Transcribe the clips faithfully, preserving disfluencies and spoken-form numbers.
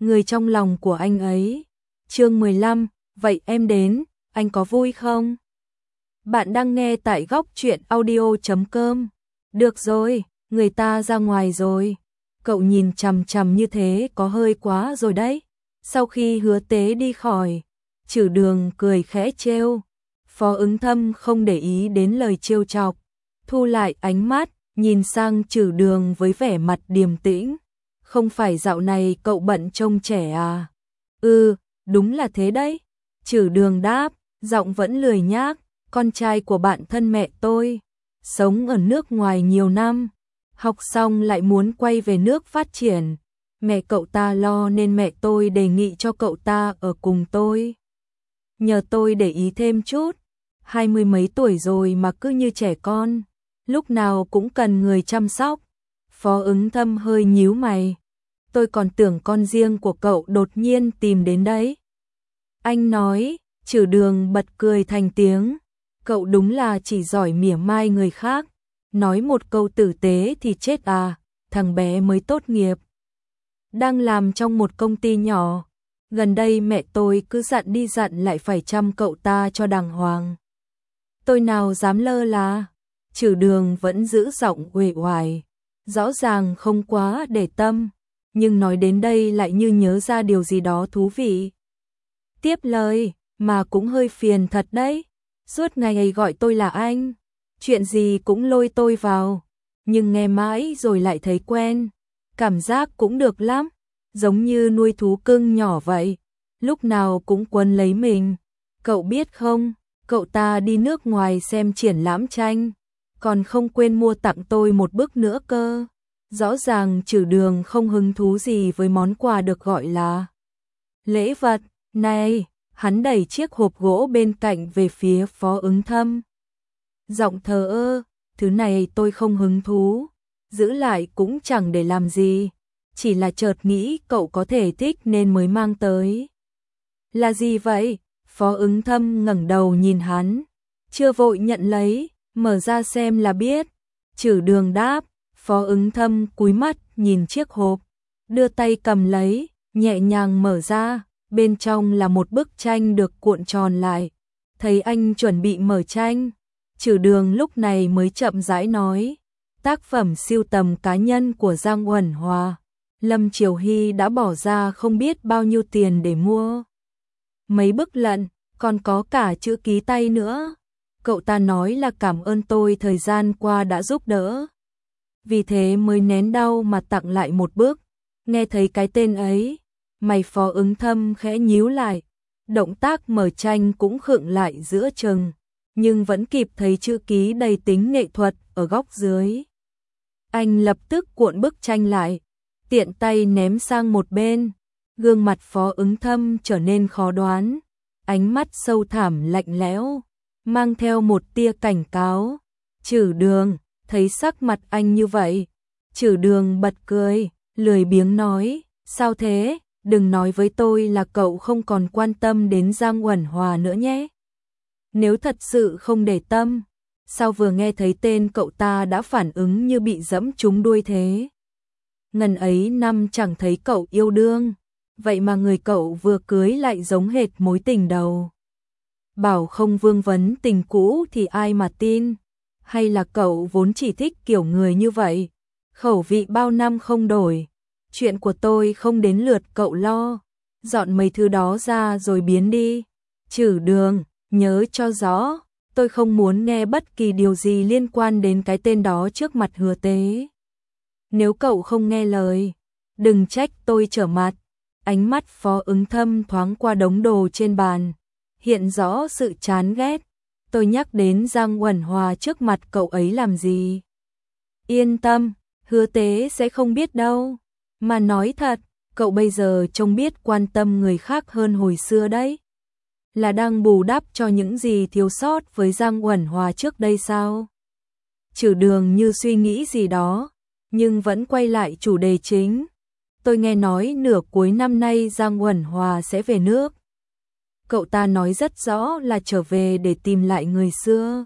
người trong lòng của anh ấy. Chương mười lăm, vậy em đến, anh có vui không? Bạn đang nghe tại góc truyện audio chấm com. Được rồi, người ta ra ngoài rồi. Cậu nhìn chằm chằm như thế có hơi quá rồi đấy. Sau khi Hứa Tế đi khỏi, Trử Đường cười khẽ trêu. Phó Ứng Thâm không để ý đến lời trêu chọc, thu lại ánh mắt, nhìn sang Trử Đường với vẻ mặt điềm tĩnh. Không phải dạo này cậu bận trông trẻ à? Ừ, đúng là thế đấy. Trử Đường đáp, giọng vẫn lười nhác. Con trai của bạn thân mẹ tôi, sống ở nước ngoài nhiều năm, học xong lại muốn quay về nước phát triển. Mẹ cậu ta lo nên mẹ tôi đề nghị cho cậu ta ở cùng tôi. Nhờ tôi để ý thêm chút, hai mươi mấy tuổi rồi mà cứ như trẻ con, lúc nào cũng cần người chăm sóc. Phó Ứng Thâm hơi nhíu mày. Tôi còn tưởng con riêng của cậu đột nhiên tìm đến đấy. Anh nói. Trử Đường bật cười thành tiếng. Cậu đúng là chỉ giỏi mỉa mai người khác, nói một câu tử tế thì chết à, thằng bé mới tốt nghiệp, đang làm trong một công ty nhỏ, gần đây mẹ tôi cứ dặn đi dặn lại phải chăm cậu ta cho đàng hoàng. Tôi nào dám lơ là. Trử Đường vẫn giữ giọng uể oải, rõ ràng không quá để tâm, nhưng nói đến đây lại như nhớ ra điều gì đó thú vị. Tiếp lời, mà cũng hơi phiền thật đấy. Suốt ngày ấy gọi tôi là anh, chuyện gì cũng lôi tôi vào, nhưng nghe mãi rồi lại thấy quen, cảm giác cũng được lắm, giống như nuôi thú cưng nhỏ vậy, lúc nào cũng quấn lấy mình. Cậu biết không, cậu ta đi nước ngoài xem triển lãm tranh, còn không quên mua tặng tôi một bức nữa cơ. Rõ ràng Trử Đường không hứng thú gì với món quà được gọi là lễ vật này. Hắn đẩy chiếc hộp gỗ bên cạnh về phía Phó Ứng Thâm. Giọng thờ ơ, thứ này tôi không hứng thú, giữ lại cũng chẳng để làm gì, chỉ là chợt nghĩ cậu có thể thích nên mới mang tới. Là gì vậy? Phó Ứng Thâm ngẩng đầu nhìn hắn, chưa vội nhận lấy, mở ra xem là biết. Trử Đường đáp. Phó Ứng Thâm cúi mắt nhìn chiếc hộp, đưa tay cầm lấy, nhẹ nhàng mở ra. Bên trong là một bức tranh được cuộn tròn lại. Thấy anh chuẩn bị mở tranh, Trử Đường lúc này mới chậm rãi nói. Tác phẩm sưu tầm cá nhân của Giang Uẩn Hòa. Lâm Triều Hy đã bỏ ra không biết bao nhiêu tiền để mua mấy bức lận, còn có cả chữ ký tay nữa. Cậu ta nói là cảm ơn tôi thời gian qua đã giúp đỡ, vì thế mới nén đau mà tặng lại một bức. Nghe thấy cái tên ấy, mày Phó Ứng Thâm khẽ nhíu lại, động tác mở tranh cũng khựng lại giữa chừng, nhưng vẫn kịp thấy chữ ký đầy tính nghệ thuật ở góc dưới. Anh lập tức cuộn bức tranh lại, tiện tay ném sang một bên. Gương mặt Phó Ứng Thâm trở nên khó đoán, ánh mắt sâu thẳm lạnh lẽo, mang theo một tia cảnh cáo. Trử Đường, thấy sắc mặt anh như vậy, Trử Đường bật cười, lười biếng nói, sao thế? Đừng nói với tôi là cậu không còn quan tâm đến Giang Uẩn Hòa nữa nhé. Nếu thật sự không để tâm, sao vừa nghe thấy tên cậu ta đã phản ứng như bị dẫm trúng đuôi thế? Ngần ấy năm chẳng thấy cậu yêu đương, vậy mà người cậu vừa cưới lại giống hệt mối tình đầu. Bảo không vương vấn tình cũ thì ai mà tin, hay là cậu vốn chỉ thích kiểu người như vậy, khẩu vị bao năm không đổi. Chuyện của tôi không đến lượt cậu lo, dọn mấy thứ đó ra rồi biến đi. Trử Đường, nhớ cho rõ, tôi không muốn nghe bất kỳ điều gì liên quan đến cái tên đó trước mặt Hứa Tế. Nếu cậu không nghe lời, đừng trách tôi trở mặt. Ánh mắt Phó Ứng Thâm thoáng qua đống đồ trên bàn, hiện rõ sự chán ghét. Tôi nhắc đến Giang Uẩn Hòa trước mặt cậu ấy làm gì? Yên tâm, Hứa Tế sẽ không biết đâu. Mà nói thật, cậu bây giờ trông biết quan tâm người khác hơn hồi xưa đấy. Là đang bù đắp cho những gì thiếu sót với Giang Uẩn Hòa trước đây sao? Trử Đường như suy nghĩ gì đó, nhưng vẫn quay lại chủ đề chính. Tôi nghe nói nửa cuối năm nay Giang Uẩn Hòa sẽ về nước. Cậu ta nói rất rõ là trở về để tìm lại người xưa.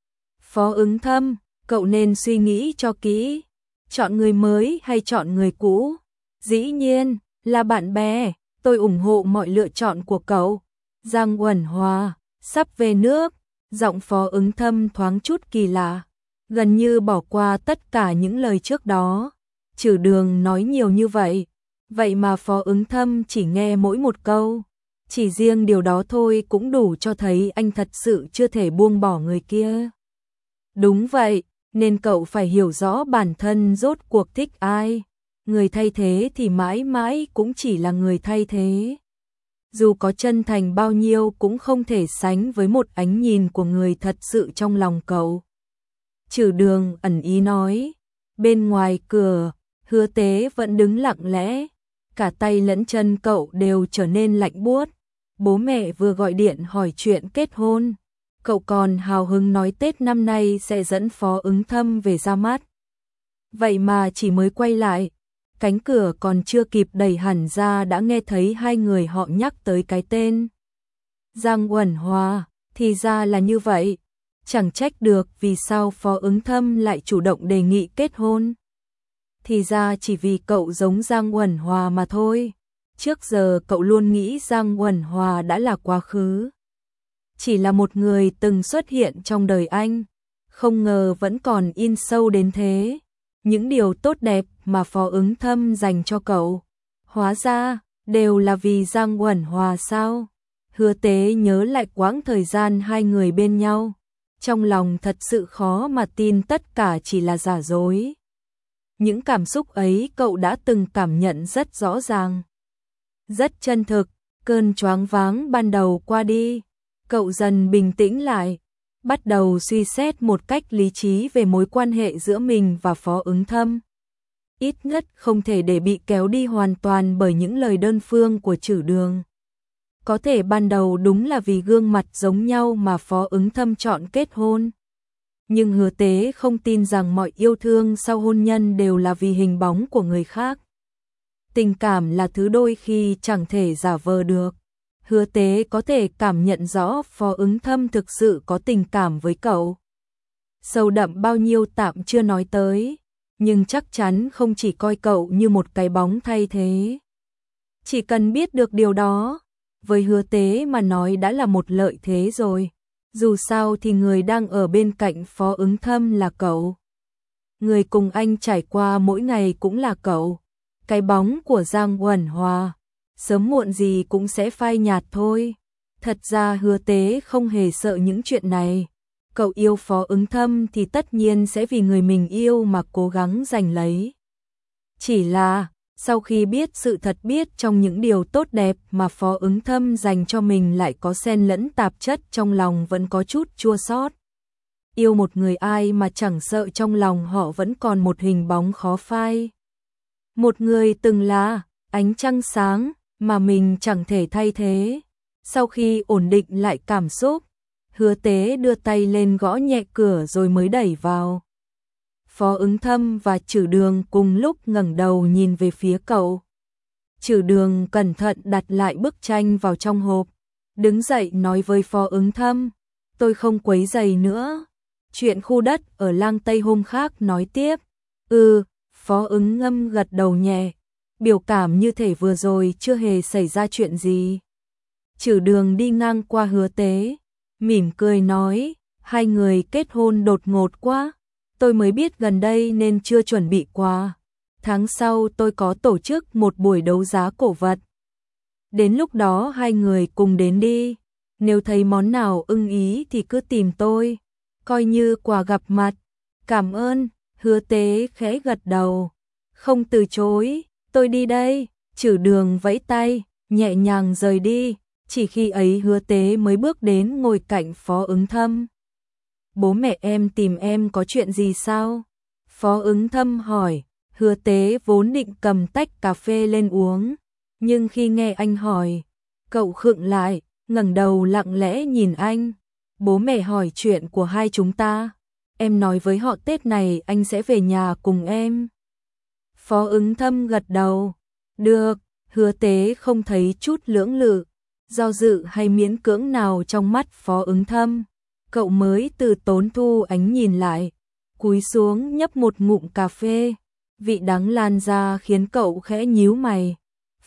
Phó Ứng Thâm, cậu nên suy nghĩ cho kỹ. Chọn người mới hay chọn người cũ? Dĩ nhiên, Là bạn bè, tôi ủng hộ mọi lựa chọn của cậu. Giang Uẩn Hòa, sắp về nước, giọng Phó Ứng Thâm thoáng chút kỳ lạ, gần như bỏ qua tất cả những lời trước đó. Trừ Đường nói nhiều như vậy, vậy mà Phó Ứng Thâm chỉ nghe mỗi một câu. Chỉ riêng điều đó thôi cũng đủ cho thấy anh thật sự chưa thể buông bỏ người kia. Đúng vậy, nên cậu phải hiểu rõ bản thân rốt cuộc thích ai. Người thay thế thì mãi mãi cũng chỉ là người thay thế. Dù có chân thành bao nhiêu cũng không thể sánh với một ánh nhìn của người thật sự trong lòng cậu. Trừ Đường ẩn ý nói. Bên ngoài cửa, Hứa Tế vẫn đứng lặng lẽ. Cả tay lẫn chân cậu đều trở nên lạnh buốt. Bố mẹ vừa gọi điện hỏi chuyện kết hôn. Cậu còn hào hứng nói Tết năm nay sẽ dẫn Phó Ứng Thâm về ra mắt. Vậy mà chỉ mới quay lại, cánh cửa còn chưa kịp đẩy hẳn ra đã nghe thấy hai người họ nhắc tới cái tên. Giang Uẩn Hòa, thì ra là như vậy. Chẳng trách được vì sao Phó Ứng Thâm lại chủ động đề nghị kết hôn. Thì ra chỉ vì cậu giống Giang Uẩn Hòa mà thôi. Trước giờ cậu luôn nghĩ Giang Uẩn Hòa đã là quá khứ. Chỉ là một người từng xuất hiện trong đời anh. Không ngờ vẫn còn in sâu đến thế. Những điều tốt đẹp mà Phó Ứng Thâm dành cho cậu, hóa ra đều là vì Giang Uẩn Hòa sao? Hứa Tế nhớ lại quãng thời gian hai người bên nhau, trong lòng thật sự khó mà tin tất cả chỉ là giả dối. Những cảm xúc ấy cậu đã từng cảm nhận rất rõ ràng, rất chân thực. Cơn choáng váng ban đầu qua đi, cậu dần bình tĩnh lại, bắt đầu suy xét một cách lý trí về mối quan hệ giữa mình và Phó Ứng Thâm. Ít nhất không thể để bị kéo đi hoàn toàn bởi những lời đơn phương của Trừ Đường. Có thể ban đầu đúng là vì gương mặt giống nhau mà Phó Ứng Thâm chọn kết hôn. Nhưng Hứa Tế không tin rằng mọi yêu thương sau hôn nhân đều là vì hình bóng của người khác. Tình cảm là thứ đôi khi chẳng thể giả vờ được. Hứa Tế có thể cảm nhận rõ Phó Ứng Thâm thực sự có tình cảm với cậu. Sâu đậm bao nhiêu tạm chưa nói tới, nhưng chắc chắn không chỉ coi cậu như một cái bóng thay thế. Chỉ cần biết được điều đó, với Hứa Tế mà nói đã là một lợi thế rồi. Dù sao thì người đang ở bên cạnh Phó Ứng Thâm là cậu. Người cùng anh trải qua mỗi ngày cũng là cậu. Cái bóng của Giang Uẩn Hòa sớm muộn gì cũng sẽ phai nhạt thôi. Thật ra Hứa Tế không hề sợ những chuyện này. Cậu yêu Phó Ứng Thâm thì tất nhiên sẽ vì người mình yêu mà cố gắng giành lấy. Chỉ là, sau khi biết sự thật, biết trong những điều tốt đẹp mà Phó Ứng Thâm dành cho mình lại có xen lẫn tạp chất, trong lòng vẫn có chút chua xót. Yêu một người ai mà chẳng sợ trong lòng họ vẫn còn một hình bóng khó phai. Một người từng là ánh trăng sáng mà mình chẳng thể thay thế. Sau khi ổn định lại cảm xúc, Hứa Tế đưa tay lên gõ nhẹ cửa rồi mới đẩy vào. Phó Ứng Thâm và Trừ Đường cùng lúc ngẩng đầu nhìn về phía cậu. Trừ Đường cẩn thận đặt lại bức tranh vào trong hộp, đứng dậy nói với Phó Ứng Thâm, tôi không quấy rầy nữa. Chuyện khu đất ở Lang Tây hôm khác nói tiếp. Ừ, Phó Ứng Ngâm gật đầu nhẹ, biểu cảm như thể vừa rồi chưa hề xảy ra chuyện gì. Trừ Đường đi ngang qua Hứa Tế, mỉm cười nói, hai người kết hôn đột ngột quá, tôi mới biết gần đây nên chưa chuẩn bị quà. Tháng sau tôi có tổ chức một buổi đấu giá cổ vật. Đến lúc đó hai người cùng đến đi, nếu thấy món nào ưng ý thì cứ tìm tôi, coi như quà gặp mặt. Cảm ơn. Hứa Tế khẽ gật đầu, không từ chối. Tôi đi đây. Trừ Đường vẫy tay, nhẹ nhàng rời đi. Chỉ khi ấy Hứa Tế mới bước đến ngồi cạnh Phó Ứng Thâm. Bố mẹ em tìm em có chuyện gì sao? Phó Ứng Thâm hỏi. Hứa Tế vốn định cầm tách cà phê lên uống, nhưng khi nghe anh hỏi, cậu khựng lại, ngẩng đầu lặng lẽ nhìn anh. Bố mẹ hỏi chuyện của hai chúng ta. Em nói với họ Tết này anh sẽ về nhà cùng em. Phó Ứng Thâm gật đầu. Được. Hứa Tế không thấy chút lưỡng lự, do dự hay miễn cưỡng nào trong mắt Phó Ứng Thâm. Cậu mới từ tốn thu ánh nhìn lại, cúi xuống nhấp một ngụm cà phê. Vị đắng lan ra khiến cậu khẽ nhíu mày.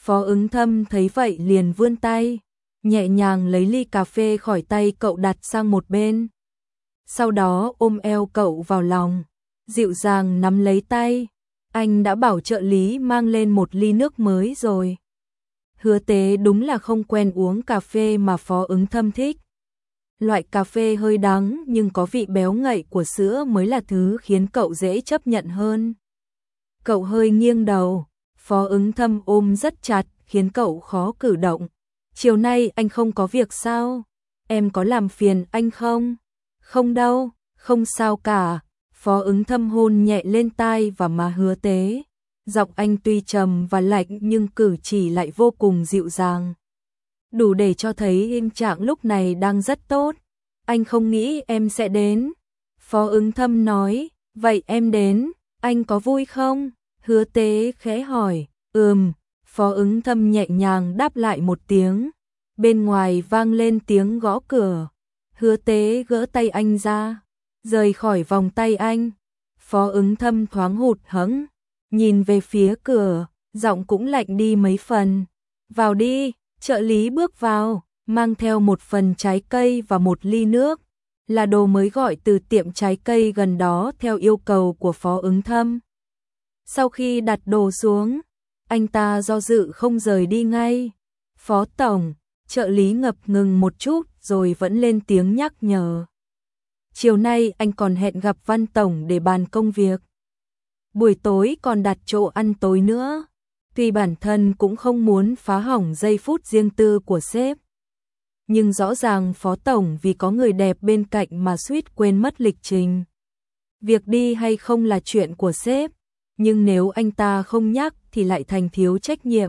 Phó Ứng Thâm thấy vậy liền vươn tay, nhẹ nhàng lấy ly cà phê khỏi tay cậu đặt sang một bên. Sau đó ôm eo cậu vào lòng, dịu dàng nắm lấy tay. Anh đã bảo trợ lý mang lên một ly nước mới rồi. Hứa Tế đúng là không quen uống cà phê mà Phó Ứng Thâm thích. Loại cà phê hơi đắng nhưng có vị béo ngậy của sữa mới là thứ khiến cậu dễ chấp nhận hơn. Cậu hơi nghiêng đầu, Phó Ứng Thâm ôm rất chặt khiến cậu khó cử động. Chiều nay anh không có việc sao? Em có làm phiền anh không? Không đâu, không sao cả. Phó Ứng Thâm hôn nhẹ lên tai và má Hứa Tế. Giọng anh tuy trầm và lạnh nhưng cử chỉ lại vô cùng dịu dàng. Đủ để cho thấy tâm trạng lúc này đang rất tốt. Anh không nghĩ em sẽ đến. Phó Ứng Thâm nói, vậy em đến, anh có vui không? Hứa Tế khẽ hỏi, ừm. Phó Ứng Thâm nhẹ nhàng đáp lại một tiếng. Bên ngoài vang lên tiếng gõ cửa. Hứa Tế gỡ tay anh ra, rời khỏi vòng tay anh. Phó Ứng Thâm thoáng hụt hẫng, nhìn về phía cửa, giọng cũng lạnh đi mấy phần. Vào đi. Trợ lý bước vào, mang theo một phần trái cây và một ly nước, là đồ mới gọi từ tiệm trái cây gần đó theo yêu cầu của Phó Ứng Thâm. Sau khi đặt đồ xuống, anh ta do dự không rời đi ngay. Phó Tổng, trợ lý ngập ngừng một chút rồi vẫn lên tiếng nhắc nhở. Chiều nay anh còn hẹn gặp Văn Tổng để bàn công việc. Buổi tối còn đặt chỗ ăn tối nữa. Tuy bản thân cũng không muốn phá hỏng giây phút riêng tư của sếp. Nhưng rõ ràng Phó Tổng vì có người đẹp bên cạnh mà suýt quên mất lịch trình. Việc đi hay không là chuyện của sếp, nhưng nếu anh ta không nhắc thì lại thành thiếu trách nhiệm.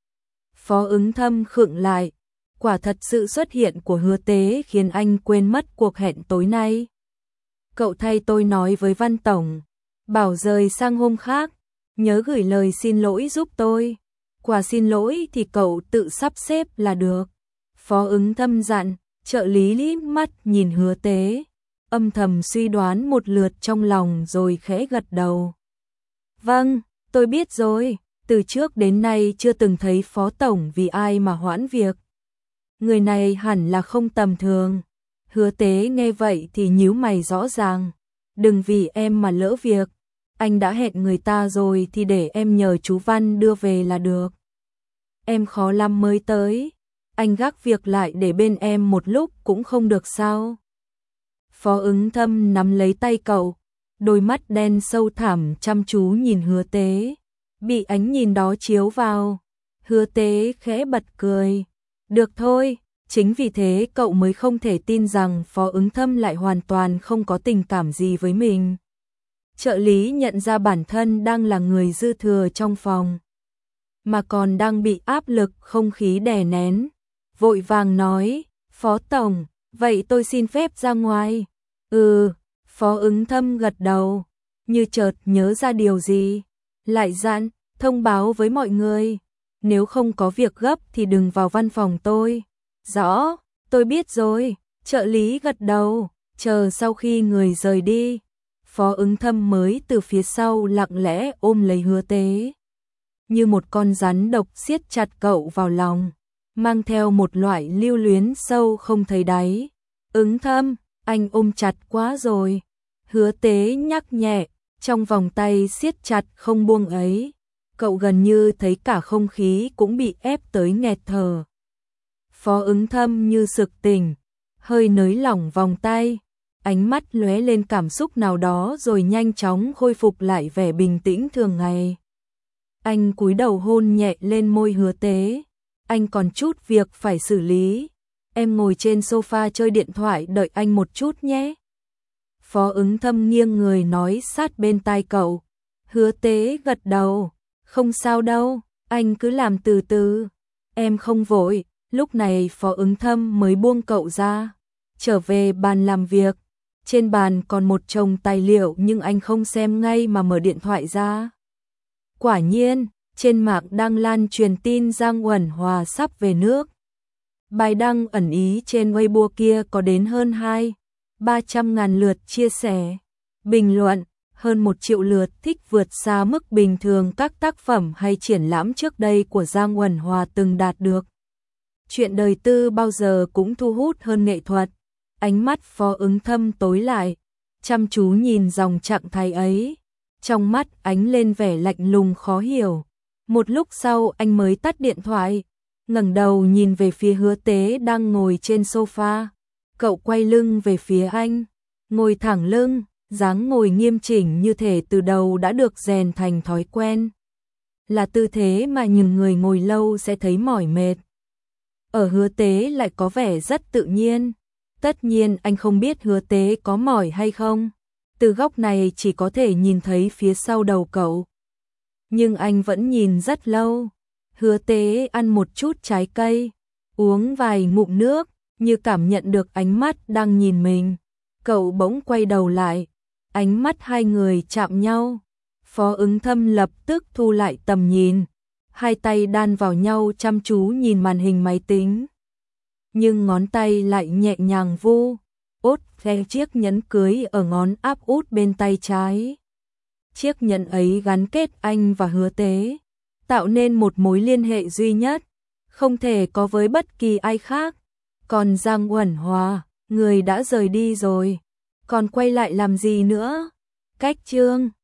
Phó Ứng Thâm khựng lại, quả thật sự xuất hiện của Hứa Tế khiến anh quên mất cuộc hẹn tối nay. Cậu thay tôi nói với Văn Tổng, bảo rời sang hôm khác. Nhớ gửi lời xin lỗi giúp tôi. Quà xin lỗi thì cậu tự sắp xếp là được. Phó Ứng Thâm dặn. Trợ lý liếc mắt nhìn Hứa Tế, âm thầm suy đoán một lượt trong lòng rồi khẽ gật đầu. Vâng, tôi biết rồi. Từ trước đến nay chưa từng thấy Phó Tổng vì ai mà hoãn việc. Người này hẳn là không tầm thường. Hứa Tế nghe vậy thì nhíu mày rõ ràng. Đừng vì em mà lỡ việc. Anh đã hẹn người ta rồi thì để em nhờ chú Văn đưa về là được. Em khó lắm mới tới. Anh gác việc lại để bên em một lúc cũng không được sao? Phó Ứng Thâm nắm lấy tay cậu, đôi mắt đen sâu thẳm chăm chú nhìn Hứa Tế. Bị ánh nhìn đó chiếu vào, Hứa Tế khẽ bật cười. Được thôi, chính vì thế cậu mới không thể tin rằng Phó Ứng Thâm lại hoàn toàn không có tình cảm gì với mình. Trợ lý nhận ra bản thân đang là người dư thừa trong phòng, mà còn đang bị áp lực không khí đè nén. Vội vàng nói, Phó Tổng, vậy tôi xin phép ra ngoài. Ừ, Phó Ứng Thâm gật đầu, như chợt nhớ ra điều gì. Lại dặn, thông báo với mọi người, nếu không có việc gấp thì đừng vào văn phòng tôi. Rõ, tôi biết rồi. Trợ lý gật đầu, chờ sau khi người rời đi. Phó Ứng Thâm mới từ phía sau lặng lẽ ôm lấy Hứa Tế. Như một con rắn độc siết chặt cậu vào lòng, mang theo một loại lưu luyến sâu không thấy đáy. Ứng Thâm, anh ôm chặt quá rồi. Hứa Tế nhắc nhẹ, trong vòng tay siết chặt không buông ấy. Cậu gần như thấy cả không khí cũng bị ép tới nghẹt thở. Phó Ứng Thâm như sực tỉnh, hơi nới lỏng vòng tay. Ánh mắt lóe lên cảm xúc nào đó rồi nhanh chóng khôi phục lại vẻ bình tĩnh thường ngày. Anh cúi đầu hôn nhẹ lên môi Hứa Tế. Anh còn chút việc phải xử lý. Em ngồi trên sofa chơi điện thoại đợi anh một chút nhé. Phó Ứng Thâm nghiêng người nói sát bên tai cậu. Hứa Tế gật đầu. Không sao đâu, anh cứ làm từ từ. Em không vội. Lúc này Phó Ứng Thâm mới buông cậu ra, trở về bàn làm việc. Trên bàn còn một chồng tài liệu nhưng anh không xem ngay mà mở điện thoại ra. Quả nhiên, trên mạng đang lan truyền tin Giang Uẩn Hòa sắp về nước. Bài đăng ẩn ý trên Weibo kia có đến hơn hai, ba trăm ngàn lượt chia sẻ, bình luận, hơn một triệu lượt thích vượt xa mức bình thường các tác phẩm hay triển lãm trước đây của Giang Uẩn Hòa từng đạt được. Chuyện đời tư bao giờ cũng thu hút hơn nghệ thuật. Ánh mắt Phó Ứng Thâm tối lại, chăm chú nhìn dòng trạng thái ấy. Trong mắt ánh lên vẻ lạnh lùng khó hiểu. Một lúc sau anh mới tắt điện thoại, ngẩng đầu nhìn về phía Hứa Tế đang ngồi trên sofa. Cậu quay lưng về phía anh, ngồi thẳng lưng, dáng ngồi nghiêm chỉnh như thể từ đầu đã được rèn thành thói quen. Là tư thế mà những người ngồi lâu sẽ thấy mỏi mệt. Ở Hứa Tế lại có vẻ rất tự nhiên. Tất nhiên anh không biết Hứa Tế có mỏi hay không. Từ góc này chỉ có thể nhìn thấy phía sau đầu cậu. Nhưng anh vẫn nhìn rất lâu. Hứa Tế ăn một chút trái cây, uống vài ngụm nước, như cảm nhận được ánh mắt đang nhìn mình. Cậu bỗng quay đầu lại, ánh mắt hai người chạm nhau. Phó Ứng Thâm lập tức thu lại tầm nhìn, hai tay đan vào nhau chăm chú nhìn màn hình máy tính. Nhưng ngón tay lại nhẹ nhàng vu, ốt ve chiếc nhẫn cưới ở ngón áp út bên tay trái. Chiếc nhẫn ấy gắn kết anh và Hứa Tế, tạo nên một mối liên hệ duy nhất, không thể có với bất kỳ ai khác. Còn Giang Uẩn Hòa, người đã rời đi rồi, còn quay lại làm gì nữa? Cách chương